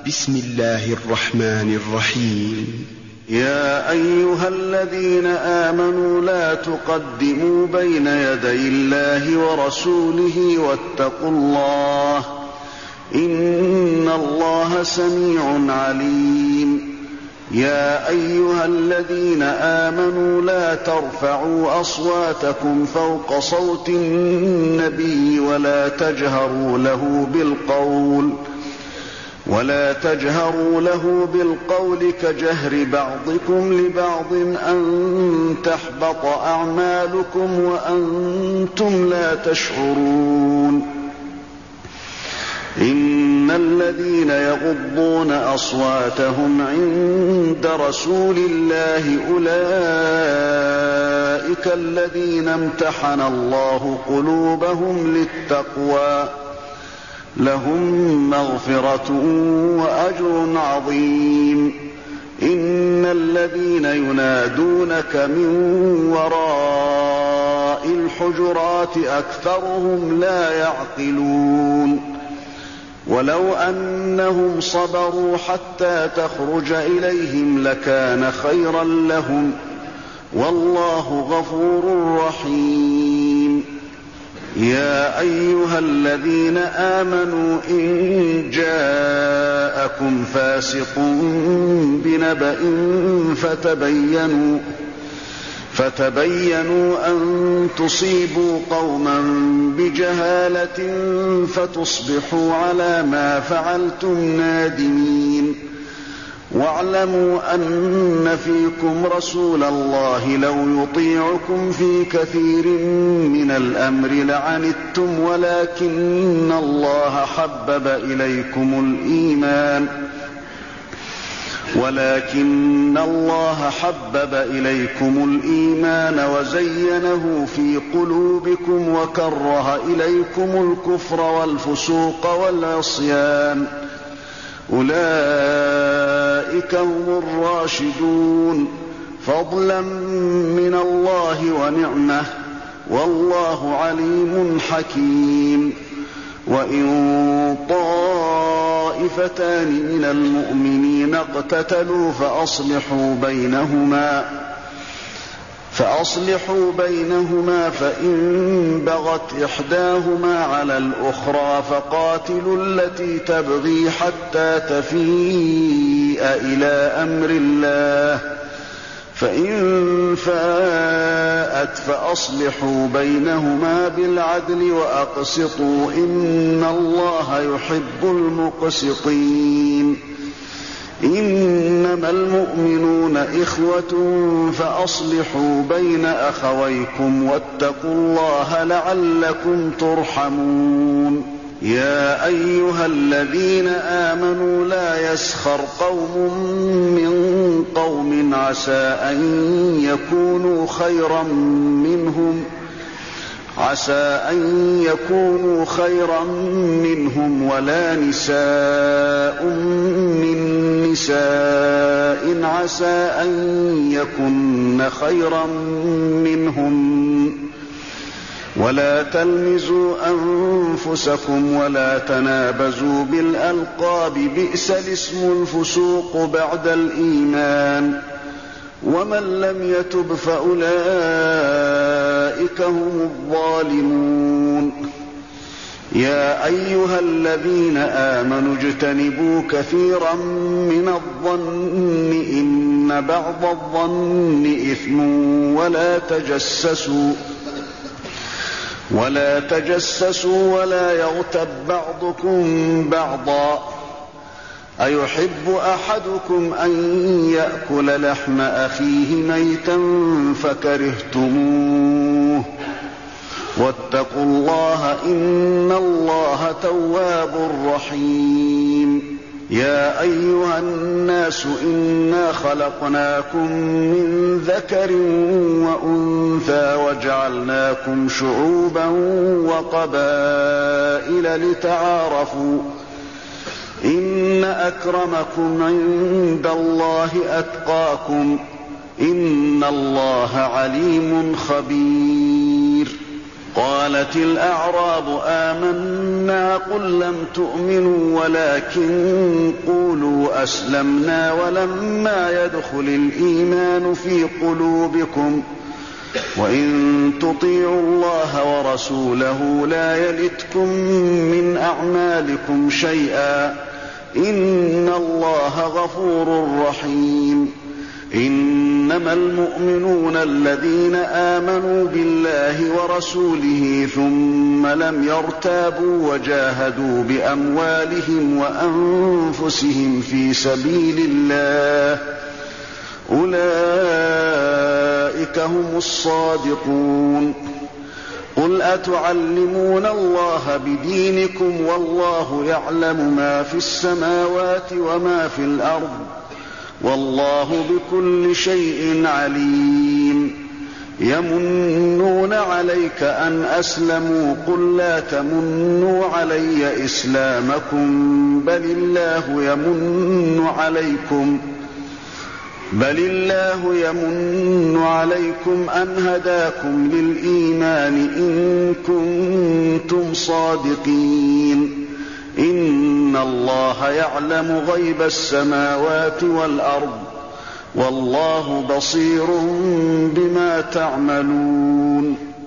بسم الله الرحمن الرحيم. يا أيها الذين آمنوا لا تقدموا بين يدي الله ورسوله واتقوا الله إن الله سميع عليم. يا أيها الذين آمنوا لا ترفعوا أصواتكم فوق صوت النبي ولا تجهروا له بالقول كجهر بعضكم لبعض أن تحبط أعمالكم وأنتم لا تشعرون. إن الذين يغضون أصواتهم عند رسول الله أولئك الذين امتحن الله قلوبهم للتقوى لهم مغفرة وأجر عظيم. إن الذين ينادونك من وراء الحجرات أكثرهم لا يعقلون. ولو أنهم صبروا حتى تخرج إليهم لكان خيرا لهم والله غفور رحيم. يا أيها الذين آمنوا إن جاءكم فاسق بنبأ فتبينوا أن تصيبوا قوما بجهالة فتصبحوا على ما فعلتم نادمين. واعلموا أن فيكم رسول الله لو يطيعكم في كثير من الأمر لعنتم ولكن الله حبب إليكم الإيمان وزينه في قلوبكم وكره إليكم الكفر والفسوق والعصيان أولئك هم الراشدون فضلا من الله ونعمة والله عليم حكيم. وإن طائفتان من المؤمنين اقتتلوا فأصلحوا بينهما فإن بغت إحداهما على الأخرى فقاتلوا التي تبغي حتى تفيء إلى أمر الله فإن فاءت فأصلحوا بينهما بالعدل وأقسطوا إن الله يحب المقسطين. إنما المؤمنون إخوة فأصلحوا بين أخويكم واتقوا الله لعلكم ترحمون. يا أيها الذين آمنوا لا يسخر قوم من قوم عسى أن يكونوا خيرا منهم ولا نساء من نساء عسى أن يكن خيرا منهم. ولا تلمزوا أنفسكم ولا تنابزوا بالألقاب بئس الاسم الفسوق بعد الإيمان ومن لم يتب فأولئك هم الظالمون. يا أيها الذين آمنوا اجتنبوا كثيرا من الظن إن بعض الظن إثم ولا تجسسوا ولا يغتب بعضكم بعضا أيحب أحدكم أن يأكل لحم أخيه ميتا فكرهتموه واتقوا الله إن الله تواب رحيم. يا أيها الناس إنا خلقناكم من ذكر وأنثى وجعلناكم شعوبا وقبائل لتعارفوا إن أكرمكم عند الله أتقاكم إن الله عليم خبير. قالت الأعراب آمنا قل لم تؤمنوا ولكن قولوا قولوا أسلمنا ولما يدخل الإيمان في قلوبكم وإن تطيعوا الله ورسوله لا يلتكم من أعمالكم شيئا إن الله غفور رحيم. إنما المؤمنون الذين آمنوا بالله ورسوله ثم لم يرتابوا وجاهدوا بأموالهم وأنفسهم في سبيل الله أولئك هم الصادقون. قل أتعلمون الله بدينكم والله يعلم ما في السماوات وما في الأرض والله بكل شيء عليم. يمنون عليك أن أسلموا قل لا تمنوا علي إسلامكم بل الله يمن عليكم أن هداكم للإيمان إن كنتم صادقين. إن الله يعلم غيب السماوات والأرض والله بصير بما تعملون.